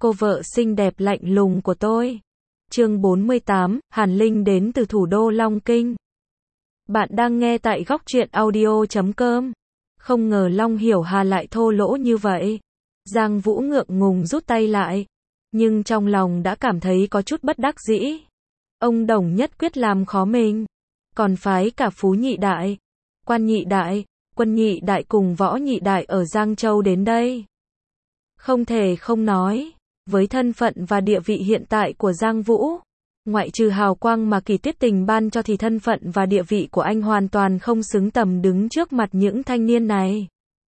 cô vợ xinh đẹp lạnh lùng của tôi. Chương 48, Hàn Linh đến từ thủ đô Long Kinh. Bạn đang nghe tại Góc Truyện Audio.com. Không ngờ Long Hiểu Hà lại thô lỗ như vậy. Giang Vũ ngượng ngùng rút tay lại, nhưng trong lòng đã cảm thấy có chút bất đắc dĩ. Ông Đồng nhất quyết làm khó mình, còn phái cả Phú Nhị Đại, Quan Nhị Đại, Quân Nhị Đại cùng Võ Nhị Đại ở Giang Châu đến đây. Không thể không nói, với thân phận và địa vị hiện tại của Giang Vũ, ngoại trừ hào quang mà Kỳ Tuyết Tình ban cho thì thân phận và địa vị của anh hoàn toàn không xứng tầm đứng trước mặt những thanh niên này.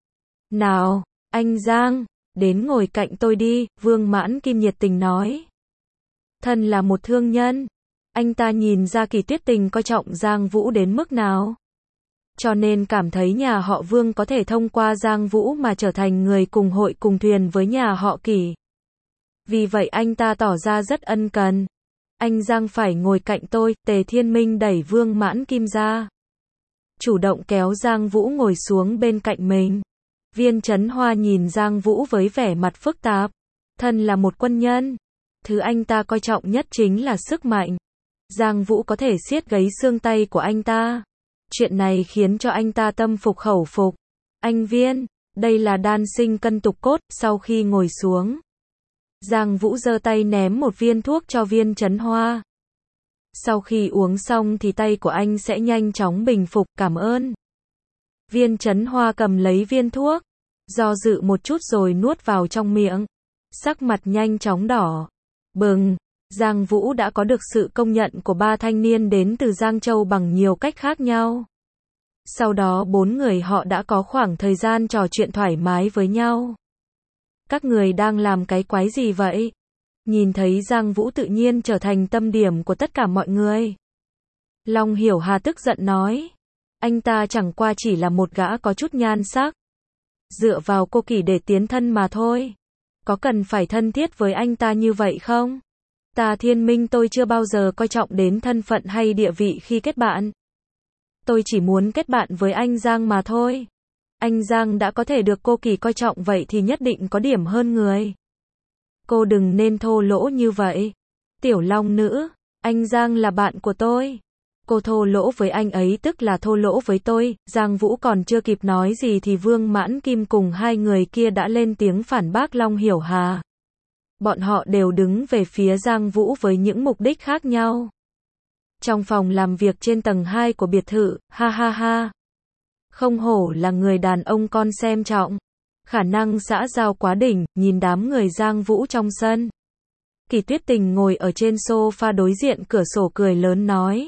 Nào, anh Giang, đến ngồi cạnh tôi đi, Vương Mãn Kim nhiệt tình nói. Thân là một thương nhân, anh ta nhìn ra Kỳ Tuyết Tình coi trọng Giang Vũ đến mức nào. Cho nên cảm thấy nhà họ Vương có thể thông qua Giang Vũ mà trở thành người cùng hội cùng thuyền với nhà họ Kỳ. Vì vậy anh ta tỏ ra rất ân cần. Anh Giang phải ngồi cạnh tôi, Tề Thiên Minh đẩy Vương Mãn Kim ra. Chủ động kéo Giang Vũ ngồi xuống bên cạnh mình. Viên Chấn Hoa nhìn Giang Vũ với vẻ mặt phức tạp. Thân là một quân nhân, thứ anh ta coi trọng nhất chính là sức mạnh. Giang Vũ có thể siết gáy xương tay của anh ta. Chuyện này khiến cho anh ta tâm phục khẩu phục. Anh Viên, đây là đan sinh cân tục cốt. Sau khi ngồi xuống, Giang Vũ giơ tay ném một viên thuốc cho Viên Chấn Hoa. Sau khi uống xong thì tay của anh sẽ nhanh chóng bình phục, cảm ơn. Viên Chấn Hoa cầm lấy viên thuốc, do dự một chút rồi nuốt vào trong miệng. Sắc mặt nhanh chóng đỏ bừng. Giang Vũ đã có được sự công nhận của ba thanh niên đến từ Giang Châu bằng nhiều cách khác nhau. Sau đó bốn người họ đã có khoảng thời gian trò chuyện thoải mái với nhau. Các người đang làm cái quái gì vậy? Nhìn thấy Giang Vũ tự nhiên trở thành tâm điểm của tất cả mọi người, Long Hiểu Hà tức giận nói. Anh ta chẳng qua chỉ là một gã có chút nhan sắc, dựa vào cô Kỳ để tiến thân mà thôi. Có cần phải thân thiết với anh ta như vậy không? Ta Thiên Minh tôi chưa bao giờ coi trọng đến thân phận hay địa vị khi kết bạn. Tôi chỉ muốn kết bạn với anh Giang mà thôi. Anh Giang đã có thể được cô Kỳ coi trọng vậy thì nhất định có điểm hơn người. Cô đừng nên thô lỗ như vậy. Tiểu Long nữ, anh Giang là bạn của tôi. Cô thô lỗ với anh ấy tức là thô lỗ với tôi. Giang Vũ còn chưa kịp nói gì thì Vương Mãn Kim cùng hai người kia đã lên tiếng phản bác Long Hiểu Hà. Bọn họ đều đứng về phía Giang Vũ với những mục đích khác nhau. Trong phòng làm việc trên tầng 2 của biệt thự, ha ha ha. Không hổ là người đàn ông con xem trọng. Khả năng xã giao quá đỉnh, nhìn đám người Giang Vũ trong sân. Kỳ Tuyết Tình ngồi ở trên sofa đối diện cửa sổ cười lớn nói.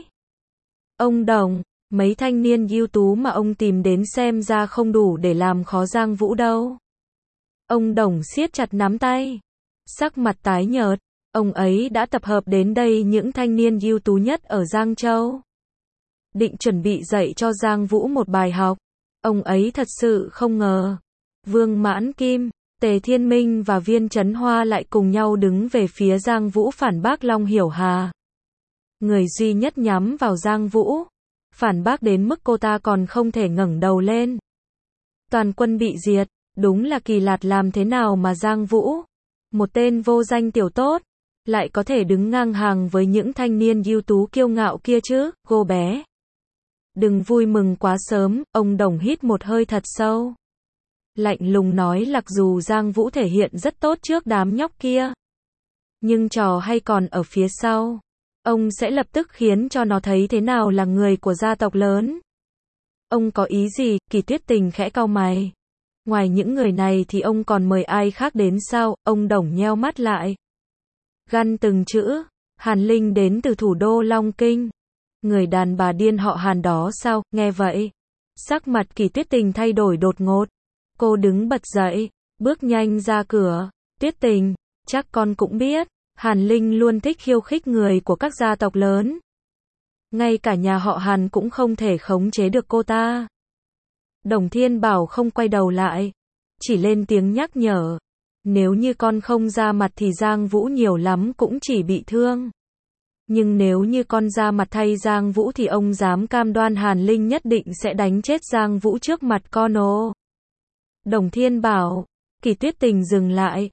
Ông Đồng, mấy thanh niên ưu tú mà ông tìm đến xem ra không đủ để làm khó Giang Vũ đâu. Ông Đồng siết chặt nắm tay, sắc mặt tái nhợt. Ông ấy đã tập hợp đến đây những thanh niên ưu tú nhất ở Giang Châu, định chuẩn bị dạy cho Giang Vũ một bài học. Ông ấy thật sự không ngờ Vương Mãn Kim, Tề Thiên Minh và Viên Chấn Hoa lại cùng nhau đứng về phía Giang Vũ phản bác Long Hiểu Hà. Người duy nhất nhắm vào Giang Vũ, phản bác đến mức cô ta còn không thể ngẩng đầu lên. Toàn quân bị diệt, đúng là kỳ lạt, làm thế nào mà Giang Vũ, một tên vô danh tiểu tốt, lại có thể đứng ngang hàng với những thanh niên ưu tú kiêu ngạo kia chứ, cô bé. Đừng vui mừng quá sớm, ông Đồng hít một hơi thật sâu. Lạnh lùng nói, mặc dù Giang Vũ thể hiện rất tốt trước đám nhóc kia, nhưng trò hay còn ở phía sau. Ông sẽ lập tức khiến cho nó thấy thế nào là người của gia tộc lớn. Ông có ý gì? Kỳ Tuyết Tình khẽ cau mày. Ngoài những người này thì ông còn mời ai khác đến sao? Ông Đồng nheo mắt lại, gằn từng chữ. Hàn Linh đến từ thủ đô Long Kinh. Người đàn bà điên họ Hàn đó sao? Nghe vậy, sắc mặt Kỳ Tuyết Tình thay đổi đột ngột. Cô đứng bật dậy, bước nhanh ra cửa. Tuyết Tình, chắc con cũng biết, Hàn Linh luôn thích khiêu khích người của các gia tộc lớn. Ngay cả nhà họ Hàn cũng không thể khống chế được cô ta. Đồng Thiên Bảo không quay đầu lại, chỉ lên tiếng nhắc nhở. Nếu như con không ra mặt thì Giang Vũ nhiều lắm cũng chỉ bị thương. Nhưng nếu như con ra mặt thay Giang Vũ thì ông dám cam đoan Hàn Linh nhất định sẽ đánh chết Giang Vũ trước mặt con ồ. Đồng Thiên Bảo, Kỳ Tuyết Tình dừng lại.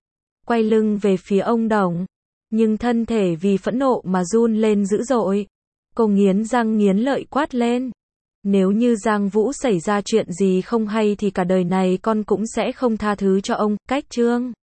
quay lưng về phía ông Đồng. Nhưng thân thể vì phẫn nộ mà run lên dữ dội. Cô nghiến răng nghiến lợi quát lên. Nếu như Giang Vũ xảy ra chuyện gì không hay thì cả đời này con cũng sẽ không tha thứ cho ông, Cách Trương.